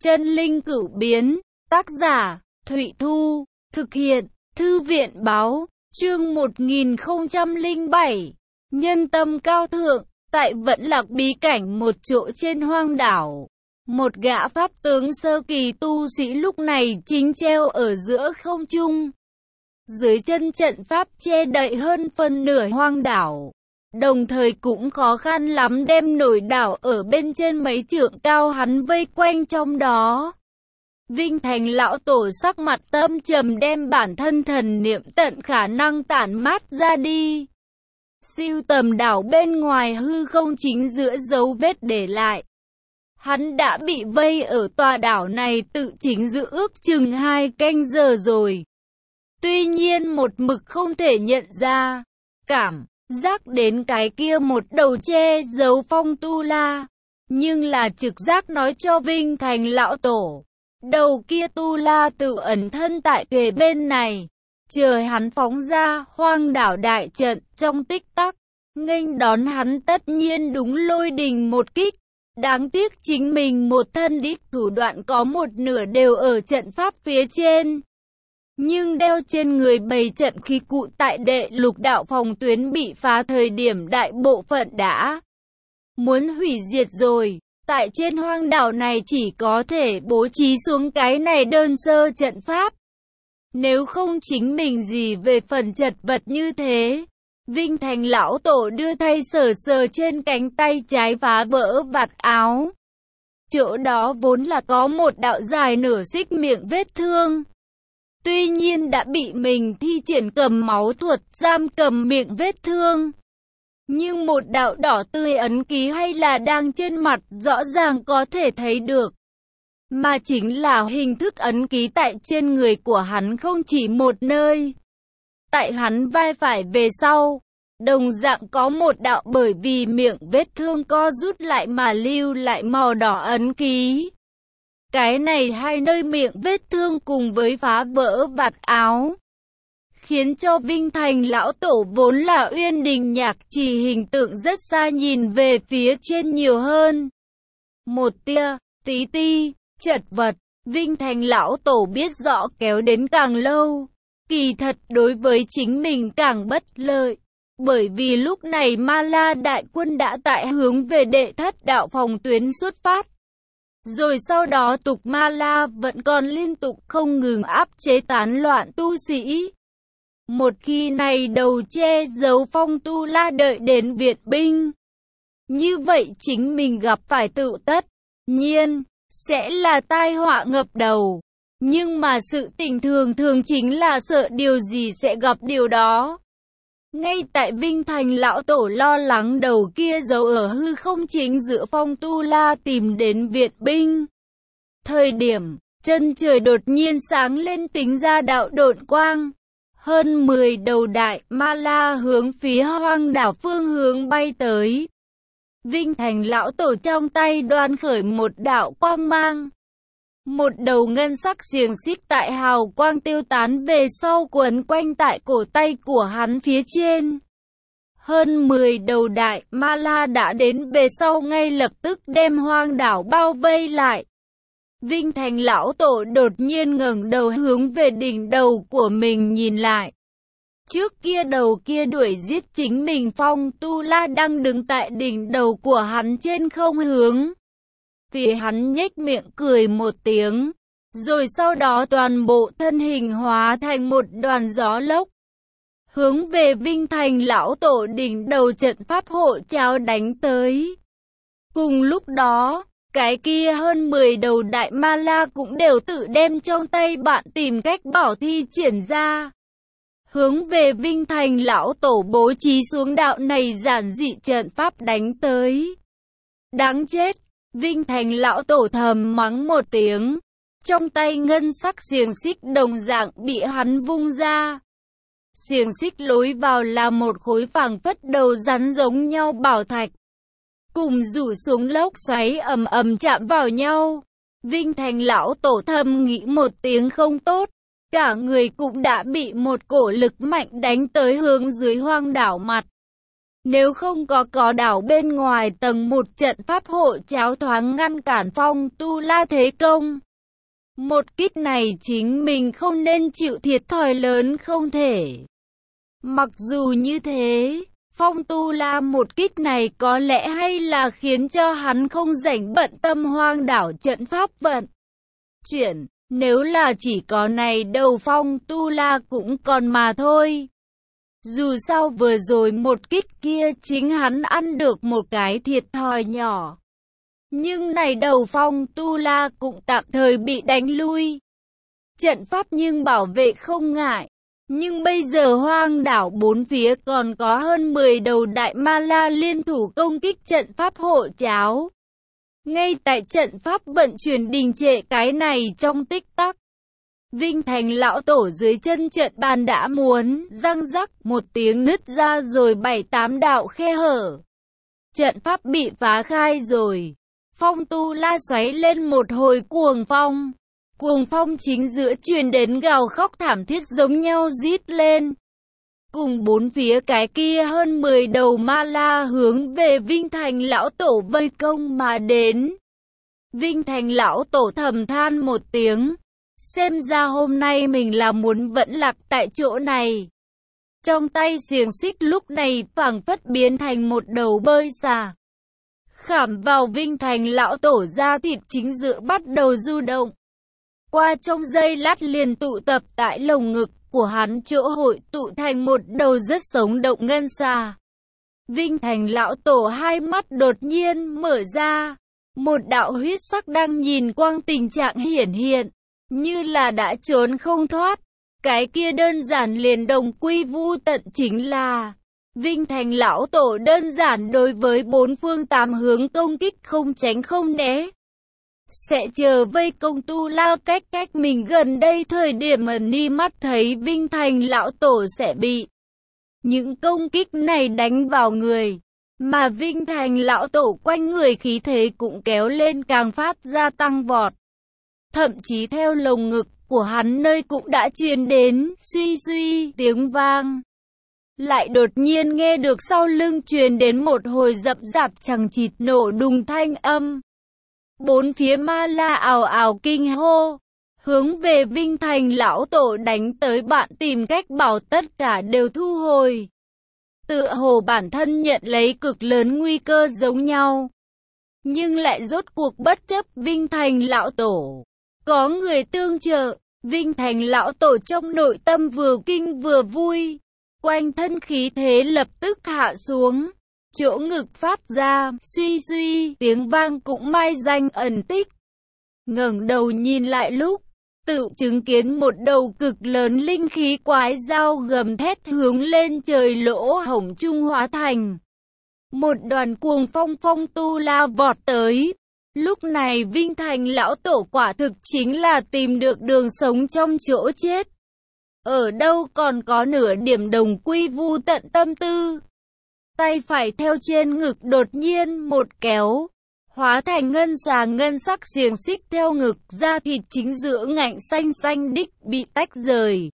Chân linh cửu biến, tác giả, Thụy Thu, thực hiện, Thư viện báo, chương 1007, nhân tâm cao thượng, tại Vẫn Lạc bí cảnh một chỗ trên hoang đảo. Một gã pháp tướng sơ kỳ tu sĩ lúc này chính treo ở giữa không trung. Dưới chân trận pháp che đậy hơn phân nửa hoang đảo. Đồng thời cũng khó khăn lắm đem nổi đảo ở bên trên mấy trượng cao hắn vây quanh trong đó. Vinh Thành lão tổ sắc mặt tâm trầm đem bản thân thần niệm tận khả năng tản mát ra đi. Siêu tầm đảo bên ngoài hư không chính giữa dấu vết để lại. Hắn đã bị vây ở tòa đảo này tự chính giữa ước chừng 2 canh giờ rồi. Tuy nhiên một mực không thể nhận ra, cảm giác đến cái kia một đầu che giấu phong tu la. Nhưng là trực giác nói cho Vinh Thành lão tổ. Đầu kia tu la tự ẩn thân tại kề bên này. Chờ hắn phóng ra hoang đảo đại trận trong tích tắc. Nghênh đón hắn tất nhiên đúng lôi đình một kích. Đáng tiếc chính mình một thân đích thủ đoạn có một nửa đều ở trận pháp phía trên. Nhưng đeo trên người bày trận khí cụ tại đệ lục đạo phòng tuyến bị phá thời điểm đại bộ phận đã muốn hủy diệt rồi. Tại trên hoang đảo này chỉ có thể bố trí xuống cái này đơn sơ trận pháp. Nếu không chính mình gì về phần chật vật như thế. Vinh Thành lão tổ đưa tay sờ sờ trên cánh tay trái phá vỡ vạt áo. Chỗ đó vốn là có một đạo dài nửa xích miệng vết thương. Tuy nhiên đã bị mình thi triển cầm máu thuật giam cầm miệng vết thương. Nhưng một đạo đỏ tươi ấn ký hay là đang trên mặt rõ ràng có thể thấy được. Mà chính là hình thức ấn ký tại trên người của hắn không chỉ một nơi. Tại hắn vai phải về sau, đồng dạng có một đạo bởi vì miệng vết thương co rút lại mà lưu lại màu đỏ ấn ký. Cái này hai nơi miệng vết thương cùng với phá vỡ vạt áo. Khiến cho Vinh Thành lão tổ vốn là Uyên Đình Nhạc Trì hình tượng rất xa nhìn về phía trên nhiều hơn. Một tia, tí ti, chật vật, Vinh Thành lão tổ biết rõ kéo đến càng lâu. Kỳ thật đối với chính mình càng bất lợi. Bởi vì lúc này Ma La đại quân đã tại hướng về đệ thất đạo phòng tuyến xuất phát. Rồi sau đó tục Ma La vẫn còn liên tục không ngừng áp chế tán loạn tu sĩ. Một khi này đầu che giấu phong tu la đợi đến viện binh. Như vậy chính mình gặp phải tự tất nhiên sẽ là tai họa ngập đầu. Nhưng mà sự tình thường chính là sợ điều gì sẽ gặp điều đó. Ngay tại Vinh Thành lão tổ lo lắng đầu kia giấu ở hư không chính giữa phong tu la tìm đến viện binh. Thời điểm, chân trời đột nhiên sáng lên tính ra đạo độn quang. Hơn 10 đầu đại ma la hướng phía hoang đảo phương hướng bay tới. Vinh Thành lão tổ trong tay đoan khởi một đạo quang mang. Một đầu ngân sắc xiềng xích tại hào quang tiêu tán về sau quấn quanh tại cổ tay của hắn phía trên. Hơn 10 đầu đại ma la đã đến về sau ngay lập tức đem hoang đảo bao vây lại. Vinh Thành lão tổ đột nhiên ngẩng đầu hướng về đỉnh đầu của mình nhìn lại. Trước kia đầu kia đuổi giết chính mình phong tu la đang đứng tại đỉnh đầu của hắn trên không hướng. Vì hắn nhếch miệng cười một tiếng, rồi sau đó toàn bộ thân hình hóa thành một đoàn gió lốc. Hướng về Vinh Thành lão tổ đỉnh đầu trận pháp hộ cháo đánh tới. Cùng lúc đó, cái kia hơn 10 đầu đại ma la cũng đều tự đem trong tay bạn tìm cách bảo thi triển ra. Hướng về Vinh Thành lão tổ bố trí xuống đạo này giản dị trận pháp đánh tới. Đáng chết! Vinh Thành lão tổ thầm mắng một tiếng. Trong tay ngân sắc xiềng xích đồng dạng bị hắn vung ra. Xiềng xích lối vào là một khối phảng phất đầu rắn giống nhau bảo thạch. Cùng rủ xuống lốc xoáy ầm ầm chạm vào nhau. Vinh Thành lão tổ thầm nghĩ một tiếng không tốt. Cả người cũng đã bị một cổ lực mạnh đánh tới hướng dưới hoang đảo mặt. Nếu không có đảo bên ngoài tầng một trận pháp hộ cháo thoáng ngăn cản Phong Tu La thế công. Một kích này chính mình không nên chịu thiệt thòi lớn không thể. Mặc dù như thế, Phong Tu La một kích này có lẽ hay là khiến cho hắn không rảnh bận tâm hoang đảo trận pháp vận chuyển. Nếu là chỉ có này đầu Phong Tu La cũng còn mà thôi. Dù sao vừa rồi một kích kia chính hắn ăn được một cái thiệt thòi nhỏ. Nhưng này đầu Phong Tu La cũng tạm thời bị đánh lui. Trận pháp nhưng bảo vệ không ngại. Nhưng bây giờ hoang đảo bốn phía còn có hơn 10 đầu đại ma la liên thủ công kích trận pháp hộ cháo. Ngay tại trận pháp vận chuyển đình trệ cái này trong tích tắc. Vinh Thành lão tổ dưới chân trận bàn đã muốn răng rắc một tiếng nứt ra rồi 7-8 đạo khe hở. Trận pháp bị phá khai rồi. Phong Tu La xoáy lên một hồi cuồng phong. Cuồng phong chính giữa truyền đến gào khóc thảm thiết giống nhau rít lên. Cùng bốn phía cái kia hơn 10 đầu ma la hướng về Vinh Thành lão tổ vây công mà đến. Vinh Thành lão tổ thầm than một tiếng. Xem ra hôm nay mình là muốn vẫn lạc tại chỗ này. Trong tay xiềng xích lúc này phảng phất biến thành một đầu bơi xà. Khảm vào Vinh Thành lão tổ da thịt chính giữa bắt đầu du động. Qua trong giây lát liền tụ tập tại lồng ngực của hắn chỗ hội tụ thành một đầu rất sống động ngân xà. Vinh Thành lão tổ hai mắt đột nhiên mở ra. Một đạo huyết sắc đang nhìn quang tình trạng hiển hiện. Như là đã trốn không thoát. Cái kia đơn giản liền đồng quy vu tận chính là Vinh Thành lão tổ đơn giản đối với bốn phương tám hướng công kích không tránh không né. Sẽ chờ vây công Tu La cách mình gần đây thời điểm ẩn ni mắt thấy Vinh Thành lão tổ sẽ bị những công kích này đánh vào người. Mà Vinh Thành lão tổ quanh người khí thế cũng kéo lên càng phát ra tăng vọt. Thậm chí theo lồng ngực của hắn nơi cũng đã truyền đến suy suy tiếng vang. Lại đột nhiên nghe được sau lưng truyền đến một hồi rậm rạp chằng chịt nổ đùng thanh âm. Bốn phía ma la ào ào kinh hô, hướng về Vinh Thành lão tổ đánh tới, bạn tìm cách bảo tất cả đều thu hồi. Tựa hồ bản thân nhận lấy cực lớn nguy cơ giống nhau. Nhưng lại rốt cuộc bất chấp Vinh Thành lão tổ. Có người tương trợ, Vinh Thành lão tổ trong nội tâm vừa kinh vừa vui. Quanh thân khí thế lập tức hạ xuống. Chỗ ngực phát ra, suy suy, tiếng vang cũng mai danh ẩn tích. Ngẩng đầu nhìn lại lúc, tự chứng kiến một đầu cực lớn linh khí quái dao gầm thét hướng lên trời, lỗ hổng trung hóa thành một đoàn cuồng phong Tu La vọt tới. Lúc này Vinh Thành lão tổ quả thực chính là tìm được đường sống trong chỗ chết. Ở đâu còn có nửa điểm đồng quy vu tận tâm tư. Tay phải theo trên ngực đột nhiên một kéo, hóa thành ngân xà ngân sắc xiềng xích theo ngực, da thịt chính giữa ngạnh xanh xanh đích bị tách rời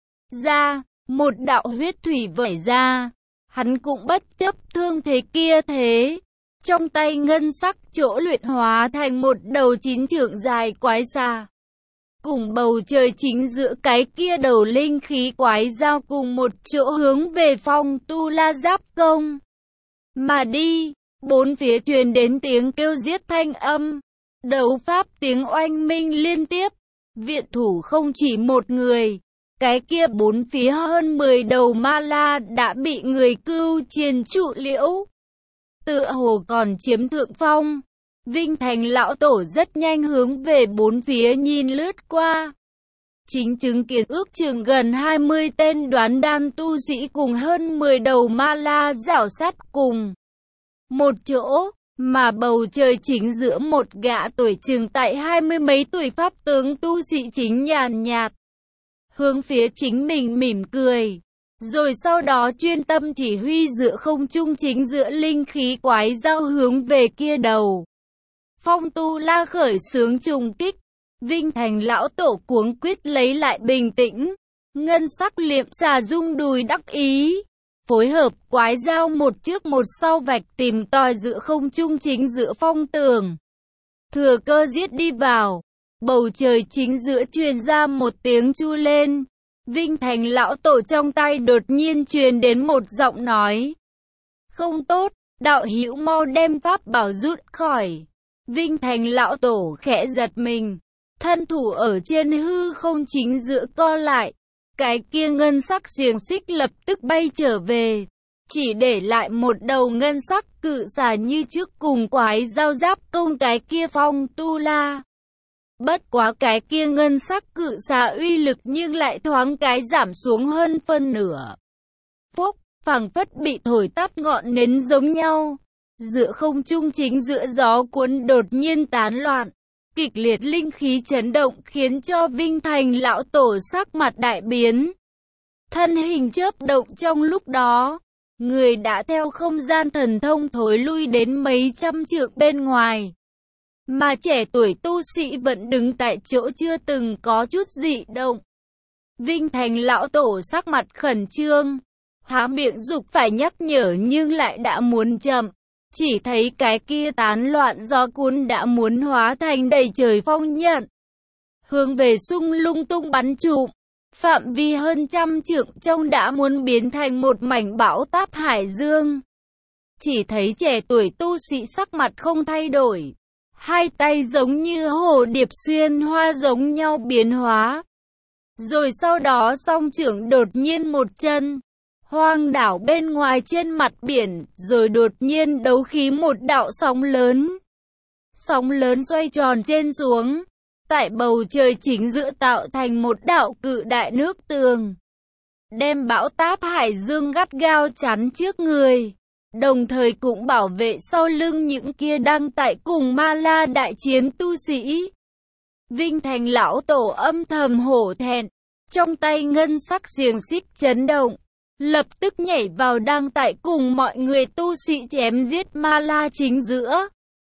ra, một đạo huyết thủy vẩy ra. Hắn cũng bất chấp thương thế kia thế, trong tay ngân sắc chỗ luyện hóa thành một đầu 9 trượng dài quái xà. Cùng bầu trời chính giữa cái kia đầu linh khí quái dao cùng một chỗ hướng về Phong Tu La giáp công mà đi. Bốn phía truyền đến tiếng kêu giết thanh âm, đấu pháp tiếng oanh minh liên tiếp. Viện thủ không chỉ một người, cái kia bốn phía hơn 10 đầu ma la đã bị người cưu triền trụ liễu, tựa hồ còn chiếm thượng phong. Vinh Thành lão tổ rất nhanh hướng về bốn phía nhìn lướt qua. Chính chứng kiến ước chừng gần 20 tên đoán đan tu sĩ cùng hơn 10 đầu ma la rảo sát cùng một chỗ, mà bầu trời chính giữa một gã tuổi chừng tại 20 mấy tuổi pháp tướng tu sĩ chính nhàn nhạt hướng phía chính mình mỉm cười, rồi sau đó chuyên tâm chỉ huy giữa không trung chính giữa linh khí quái dao hướng về kia đầu Phong Tu La khởi xướng trùng kích. Vinh Thành lão tổ cuống quýt lấy lại bình tĩnh, ngân sắc liệm xà rung đùi đắc ý, phối hợp quái dao một trước một sau vạch tìm tòi giữa không trung chính giữa phong tường. Thừa cơ giết đi vào. Bầu trời chính giữa truyền ra một tiếng chu lên. Vinh Thành lão tổ trong tay đột nhiên truyền đến một giọng nói. Không tốt, đạo hữu mau đem pháp bảo rút khỏi. Vinh Thành lão tổ khẽ giật mình. Thân thủ ở trên hư không chính giữa co lại. Cái kia ngân sắc xiềng xích lập tức bay trở về. Chỉ để lại một đầu ngân sắc cự xà như trước cùng quái dao giáp công cái kia phong tu la. Bất quá cái kia ngân sắc cự xà uy lực nhưng lại thoáng cái giảm xuống hơn phân nửa. Phúc, phảng phất bị thổi tắt ngọn nến giống nhau. Giữa không trung chính giữa gió cuốn đột nhiên tán loạn. Kịch liệt linh khí chấn động khiến cho Vinh Thành lão tổ sắc mặt đại biến. Thân hình chớp động trong lúc đó. Người đã theo không gian thần thông thối lui đến mấy trăm trượng bên ngoài. Mà trẻ tuổi tu sĩ vẫn đứng tại chỗ chưa từng có chút dị động. Vinh Thành lão tổ sắc mặt khẩn trương. Há miệng dục phải nhắc nhở nhưng lại đã muốn chậm. Chỉ thấy cái kia tán loạn gió cuốn đã muốn hóa thành đầy trời phong nhận. Hướng về xung lung tung bắn trụm. Phạm vi hơn trăm trượng trong đã muốn biến thành một mảnh bão táp hải dương. Chỉ thấy trẻ tuổi tu sĩ sắc mặt không thay đổi. Hai tay giống như hồ điệp xuyên hoa giống nhau biến hóa. Rồi sau đó song trưởng đột nhiên một chân. Hoang đảo bên ngoài trên mặt biển, rồi đột nhiên đấu khí một đạo sóng lớn. Sóng lớn xoay tròn trên xuống. Tại bầu trời chính giữa tạo thành một đạo cự đại nước tường. Đem bão táp hải dương gắt gao chắn trước người. Đồng thời cũng bảo vệ sau lưng những kia đang tại cùng Ma La đại chiến tu sĩ. Vinh Thành lão tổ âm thầm hổ thẹn. Trong tay ngân sắc xiềng xích chấn động. Lập tức nhảy vào đang tại cùng mọi người tu sĩ chém giết Ma La chính giữa.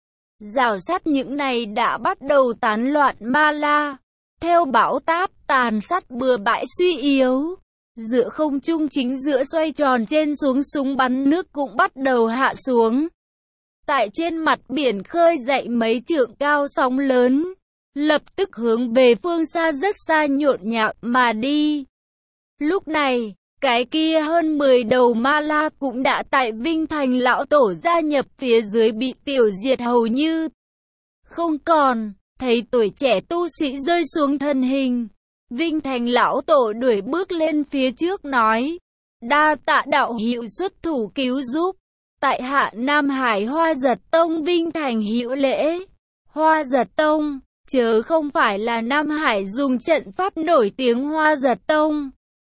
Rào sát những này đã bắt đầu tán loạn Ma La. Theo bão táp tàn sát bừa bãi suy yếu. Giữa không trung chính giữa xoay tròn trên xuống súng bắn nước cũng bắt đầu hạ xuống. Tại trên mặt biển khơi dậy mấy trượng cao sóng lớn. Lập tức hướng về phương xa rất xa nhộn nhạo mà đi. Lúc này, cái kia hơn 10 đầu Ma La cũng đã tại Vinh Thành lão tổ gia nhập phía dưới bị tiểu diệt hầu như không còn. Thấy tuổi trẻ tu sĩ rơi xuống thân hình, Vinh Thành lão tổ đuổi bước lên phía trước nói: đa tạ đạo hữu xuất thủ cứu giúp, tại hạ Nam Hải Hoa Giật Tông Vinh Thành hữu lễ. Hoa Giật Tông, chớ không phải là Nam Hải dùng trận pháp nổi tiếng Hoa Giật Tông.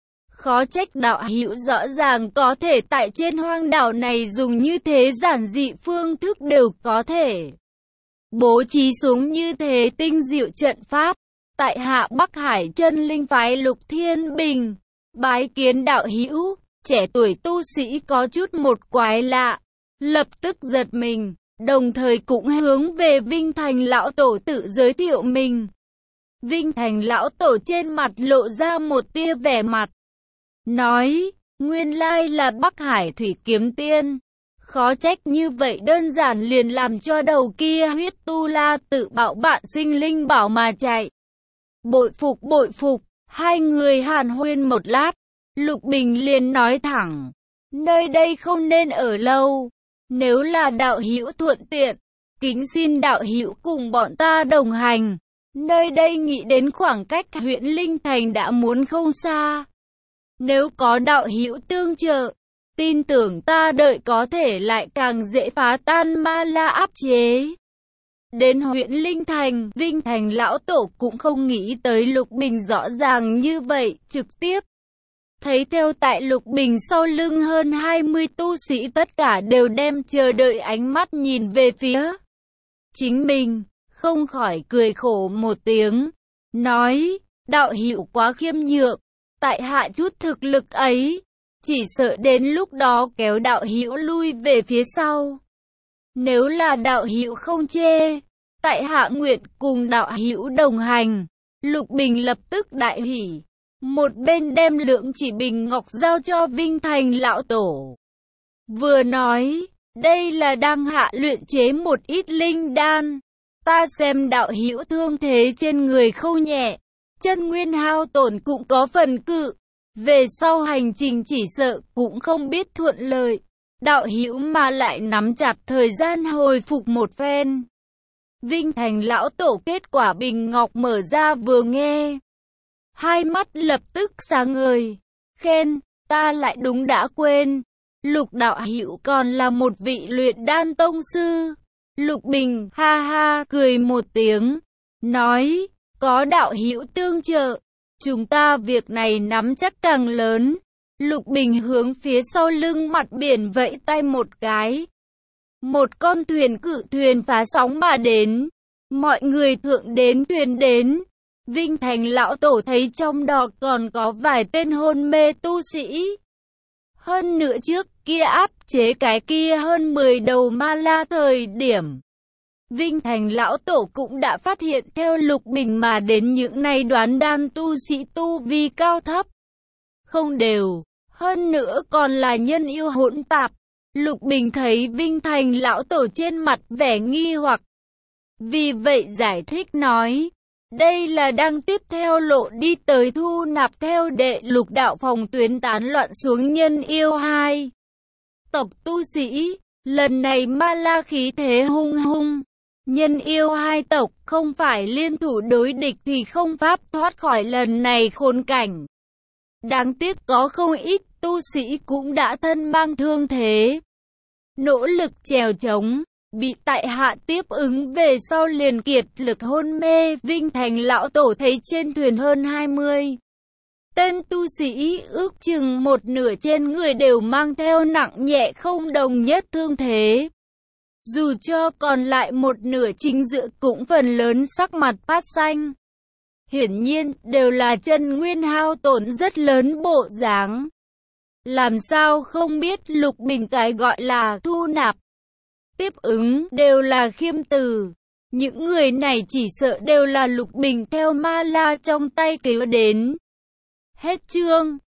Khó trách đạo hữu rõ ràng có thể tại trên hoang đảo này dùng như thế giản dị phương thức đều có thể bố trí xuống như thế tinh diệu trận pháp. Tại hạ Bắc Hải Chân Linh phái Lục Thiên Bình, bái kiến đạo hữu. Trẻ tuổi tu sĩ có chút một quái lạ, lập tức giật mình, đồng thời cũng hướng về Vinh Thành lão tổ tự giới thiệu mình. Vinh Thành lão tổ trên mặt lộ ra một tia vẻ mặt, nói: nguyên lai là Bắc Hải Thủy Kiếm Tiên. Khó trách như vậy đơn giản liền làm cho đầu kia huyết tu la tự bạo bạn sinh linh bảo mà chạy. Bội phục, hai người hàn huyên một lát, Lục Bình liền nói thẳng: nơi đây không nên ở lâu, nếu là đạo hữu thuận tiện, kính xin đạo hữu cùng bọn ta đồng hành. Nơi đây nghĩ đến khoảng cách huyện Linh Thành đã muốn không xa. Nếu có đạo hữu tương trợ, tin tưởng ta đợi có thể lại càng dễ phá tan Ma La áp chế. Đến huyện Linh Thành, Vinh Thành lão tổ cũng không nghĩ tới Lục Bình rõ ràng như vậy, trực tiếp thấy theo tại Lục Bình sau lưng hơn 20 tu sĩ tất cả đều đem chờ đợi ánh mắt nhìn về phía chính mình, không khỏi cười khổ một tiếng, nói: đạo hữu quá khiêm nhượng, tại hạ chút thực lực ấy, chỉ sợ đến lúc đó kéo đạo hữu lui về phía sau. Nếu là đạo hữu không chê, tại hạ nguyện cùng đạo hữu đồng hành. Lục Bình lập tức đại hỉ, một bên đem lượng chỉ bình ngọc giao cho Vinh Thành lão tổ. Vừa nói, đây là đang hạ luyện chế một ít linh đan. Ta xem đạo hữu thương thế trên người không nhẹ, chân nguyên hao tổn cũng có phần cự. Về sau hành trình chỉ sợ cũng không biết thuận lợi. Đạo hữu mà lại nắm chặt thời gian hồi phục một phen. Vinh Thành lão tổ kết quả bình ngọc mở ra vừa nghe. Hai mắt lập tức sáng ngời. Khen, ta lại đúng đã quên. Lục đạo hữu còn là một vị luyện đan tông sư. Lục Bình ha ha cười một tiếng. Nói, có đạo hữu tương trợ. Chúng ta việc này nắm chắc càng lớn. Lục Bình hướng phía sau lưng mặt biển vẫy tay một cái. Một con thuyền cự thuyền phá sóng mà đến. Mọi người thượng đến thuyền đến. Vinh Thành lão tổ thấy trong đó còn có vài tên hôn mê tu sĩ. Hơn nữa trước kia áp chế cái kia hơn 10 đầu ma la thời điểm. Vinh Thành lão tổ cũng đã phát hiện theo Lục Bình mà đến những này đoán đan tu sĩ tu vi cao thấp. Không đều, hơn nữa còn là nhân yêu hỗn tạp. Lục Bình thấy Vinh Thành lão tổ trên mặt vẻ nghi hoặc. Vì vậy giải thích nói, đây là đang tiếp theo lộ đi tới thu nạp theo đệ lục đạo phòng tuyến tán loạn xuống nhân yêu hai tộc tu sĩ. Lần này ma la khí thế hung hung. Nhân yêu hai tộc không phải liên thủ đối địch thì không pháp thoát khỏi lần này khốn cảnh. Đáng tiếc có không ít tu sĩ cũng đã thân mang thương thế. Nỗ lực trèo trống, bị tại hạ tiếp ứng về sau liền kiệt lực hôn mê. Vinh Thành lão tổ thấy trên thuyền hơn 20 tên tu sĩ, ước chừng một nửa trên người đều mang theo nặng nhẹ không đồng nhất thương thế. Dù cho còn lại một nửa chính giữa cũng phần lớn sắc mặt phát xanh. Hiển nhiên đều là chân nguyên hao tổn rất lớn bộ dáng. Làm sao không biết Lục Bình cái gọi là thu nạp, tiếp ứng đều là khiêm từ. Những người này chỉ sợ đều là Lục Bình theo ma la trong tay cứu đến. Hết chương.